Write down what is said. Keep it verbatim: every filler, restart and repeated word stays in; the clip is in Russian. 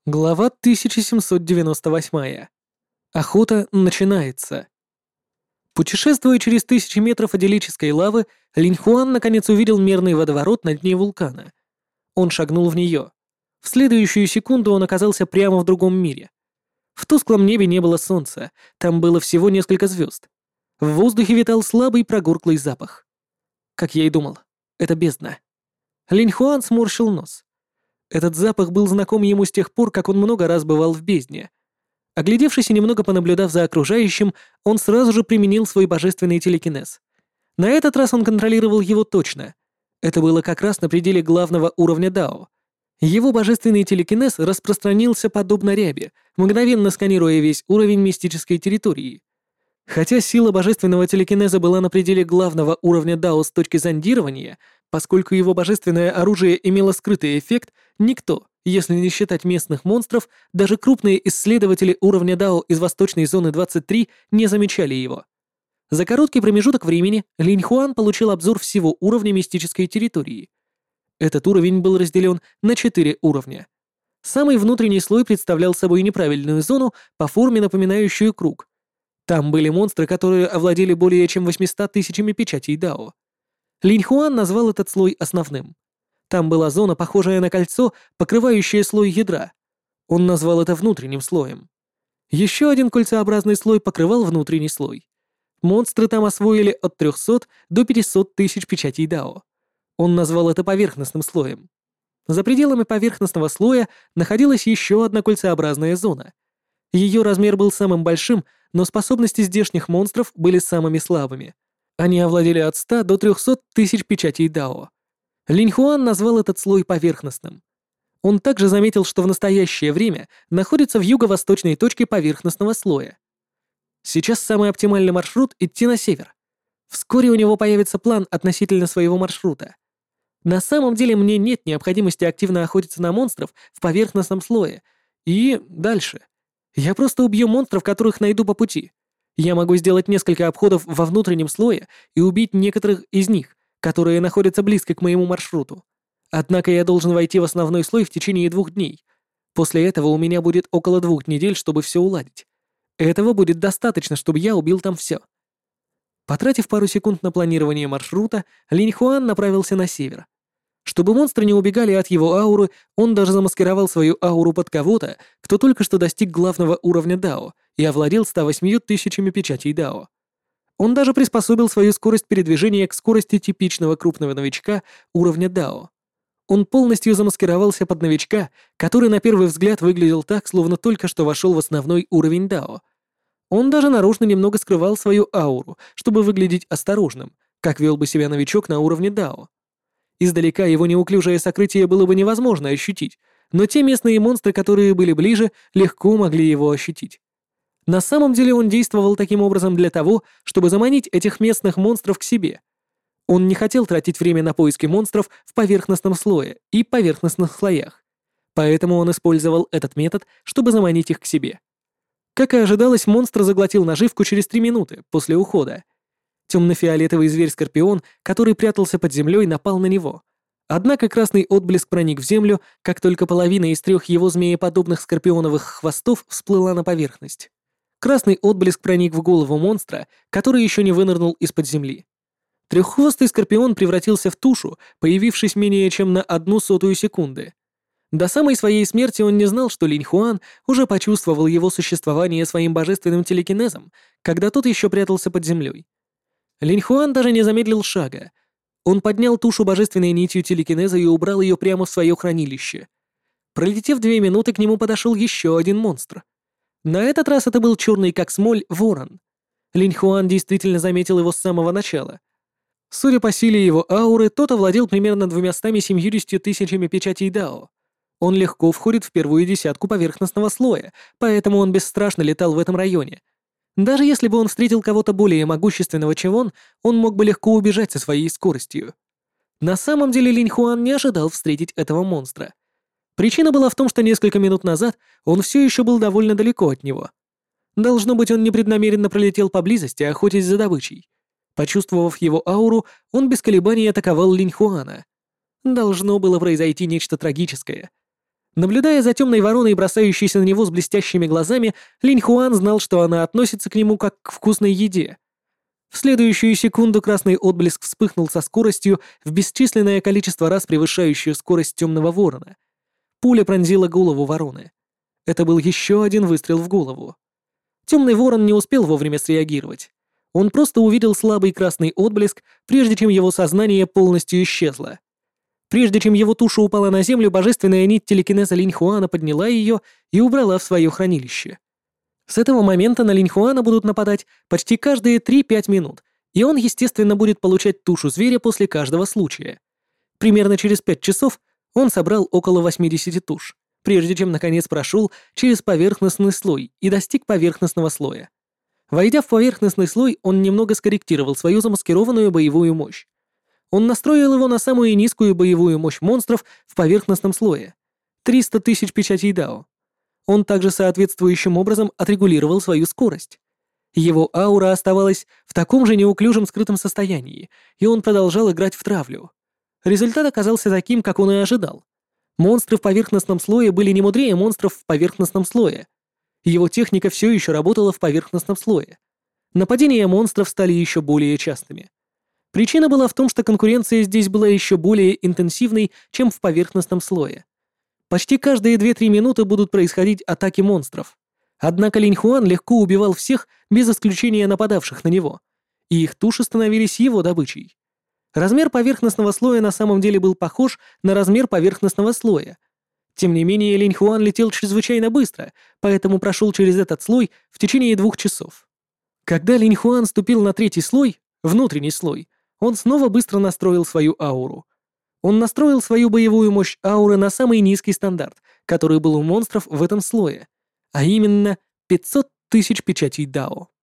Глава тысяча семьсот девяносто восемь. Охота начинается. Путешествуя через тысячи метров аделической лавы, Линь Хуан наконец увидел мерный водоворот на дне вулкана. Он шагнул в нее. В следующую секунду он оказался прямо в другом мире. В тусклом небе не было солнца, там было всего несколько звезд. В воздухе витал слабый прогорклый запах. Как я и думал, это бездна. Линь Хуан сморщил нос. Этот запах был знаком ему с тех пор, как он много раз бывал в бездне. Оглядевшись и немного понаблюдав за окружающим, он сразу же применил свой божественный телекинез. На этот раз он контролировал его точно. Это было как раз на пределе главного уровня Дао. Его божественный телекинез распространился подобно ряби, мгновенно сканируя весь уровень мистической территории. Хотя сила божественного телекинеза была на пределе главного уровня Дао с точки зондирования, поскольку его божественное оружие имело скрытый эффект, никто, если не считать местных монстров, даже крупные исследователи уровня Дао из восточной зоны двадцать три не замечали его. За короткий промежуток времени Линь Хуан получил обзор всего уровня мистической территории. Этот уровень был разделен на четыре уровня. Самый внутренний слой представлял собой неправильную зону, по форме напоминающую круг. Там были монстры, которые овладели более чем восемьюстами тысячами печатей Дао. Линь Хуан назвал этот слой основным. Там была зона, похожая на кольцо, покрывающая слой ядра. Он назвал это внутренним слоем. Еще один кольцеобразный слой покрывал внутренний слой. Монстры там освоили от трёхсот до пятисот тысяч печатей Дао. Он назвал это поверхностным слоем. За пределами поверхностного слоя находилась еще одна кольцеобразная зона. Ее размер был самым большим, но способности здешних монстров были самыми слабыми. Они овладели от ста до трёхсот тысяч печатей Дао. Линь Хуан назвал этот слой поверхностным. Он также заметил, что в настоящее время находится в юго-восточной точке поверхностного слоя. Сейчас самый оптимальный маршрут — идти на север. Вскоре у него появится план относительно своего маршрута. На самом деле мне нет необходимости активно охотиться на монстров в поверхностном слое. И дальше. Я просто убью монстров, которых найду по пути. Я могу сделать несколько обходов во внутреннем слое и убить некоторых из них, которые находятся близко к моему маршруту. Однако я должен войти в основной слой в течение двух дней. После этого у меня будет около двух недель, чтобы все уладить. Этого будет достаточно, чтобы я убил там все. Потратив пару секунд на планирование маршрута, Линь Хуан направился на север. Чтобы монстры не убегали от его ауры, он даже замаскировал свою ауру под кого-то, кто только что достиг главного уровня Дао и овладел ста восьмью тысячами печатей Дао. Он даже приспособил свою скорость передвижения к скорости типичного крупного новичка уровня Дао. Он полностью замаскировался под новичка, который на первый взгляд выглядел так, словно только что вошел в основной уровень Дао. Он даже нарочно немного скрывал свою ауру, чтобы выглядеть осторожным, как вел бы себя новичок на уровне Дао. Издалека его неуклюжее сокрытие было бы невозможно ощутить, но те местные монстры, которые были ближе, легко могли его ощутить. На самом деле он действовал таким образом для того, чтобы заманить этих местных монстров к себе. Он не хотел тратить время на поиски монстров в поверхностном слое и поверхностных слоях. Поэтому он использовал этот метод, чтобы заманить их к себе. Как и ожидалось, монстр заглотил наживку через три минуты после ухода. Темно-фиолетовый зверь-скорпион, который прятался под землей, напал на него. Однако красный отблеск проник в землю, как только половина из трех его змееподобных скорпионовых хвостов всплыла на поверхность. Красный отблеск проник в голову монстра, который еще не вынырнул из-под земли. Треххвостый скорпион превратился в тушу, появившись менее чем на одну сотую секунды. До самой своей смерти он не знал, что Линь Хуан уже почувствовал его существование своим божественным телекинезом, когда тот еще прятался под землей. Линь Хуан даже не замедлил шага. Он поднял тушу божественной нитью телекинеза и убрал ее прямо в свое хранилище. Пролетев две минуты, к нему подошел еще один монстр. На этот раз это был черный как смоль ворон. Линь Хуан действительно заметил его с самого начала. Судя по силе его ауры, тот овладел примерно двумястами семьюдесятью тысячами печатей Дао. Он легко входит в первую десятку поверхностного слоя, поэтому он бесстрашно летал в этом районе. Даже если бы он встретил кого-то более могущественного, чем он, он мог бы легко убежать со своей скоростью. На самом деле Линь Хуан не ожидал встретить этого монстра. Причина была в том, что несколько минут назад он все еще был довольно далеко от него. Должно быть, он непреднамеренно пролетел поблизости, охотясь за добычей. Почувствовав его ауру, он без колебаний атаковал Линь Хуана. Должно было произойти нечто трагическое. Наблюдая за темной вороной, бросающейся на него с блестящими глазами, Линь Хуан знал, что она относится к нему как к вкусной еде. В следующую секунду красный отблеск вспыхнул со скоростью в бесчисленное количество раз превышающую скорость темного ворона. Пуля пронзила голову вороны. Это был еще один выстрел в голову. Темный ворон не успел вовремя среагировать. Он просто увидел слабый красный отблеск, прежде чем его сознание полностью исчезло. Прежде чем его туша упала на землю, божественная нить телекинеза Линь Хуана подняла ее и убрала в свое хранилище. С этого момента на Линь Хуана будут нападать почти каждые три-пять минут, и он, естественно, будет получать тушу зверя после каждого случая. Примерно через пять часов он собрал около восьмидесяти туш, прежде чем наконец прошел через поверхностный слой и достиг поверхностного слоя. Войдя в поверхностный слой, он немного скорректировал свою замаскированную боевую мощь. Он настроил его на самую низкую боевую мощь монстров в поверхностном слое — триста тысяч печатей Дао. Он также соответствующим образом отрегулировал свою скорость. Его аура оставалась в таком же неуклюжем скрытом состоянии, и он продолжал играть в травлю. Результат оказался таким, как он и ожидал. Монстры в поверхностном слое были не мудрее монстров в поверхностном слое. Его техника все еще работала в поверхностном слое. Нападения монстров стали еще более частыми. Причина была в том, что конкуренция здесь была еще более интенсивной, чем в поверхностном слое. Почти каждые две-три минуты будут происходить атаки монстров. Однако Линь Хуан легко убивал всех, без исключения нападавших на него, и их туши становились его добычей. Размер поверхностного слоя на самом деле был похож на размер поверхностного слоя. Тем не менее, Линь Хуан летел чрезвычайно быстро, поэтому прошел через этот слой в течение двух часов. Когда Линь Хуан ступил на третий слой, внутренний слой, он снова быстро настроил свою ауру. Он настроил свою боевую мощь ауры на самый низкий стандарт, который был у монстров в этом слое, а именно пятьсот тысяч печатей Дао.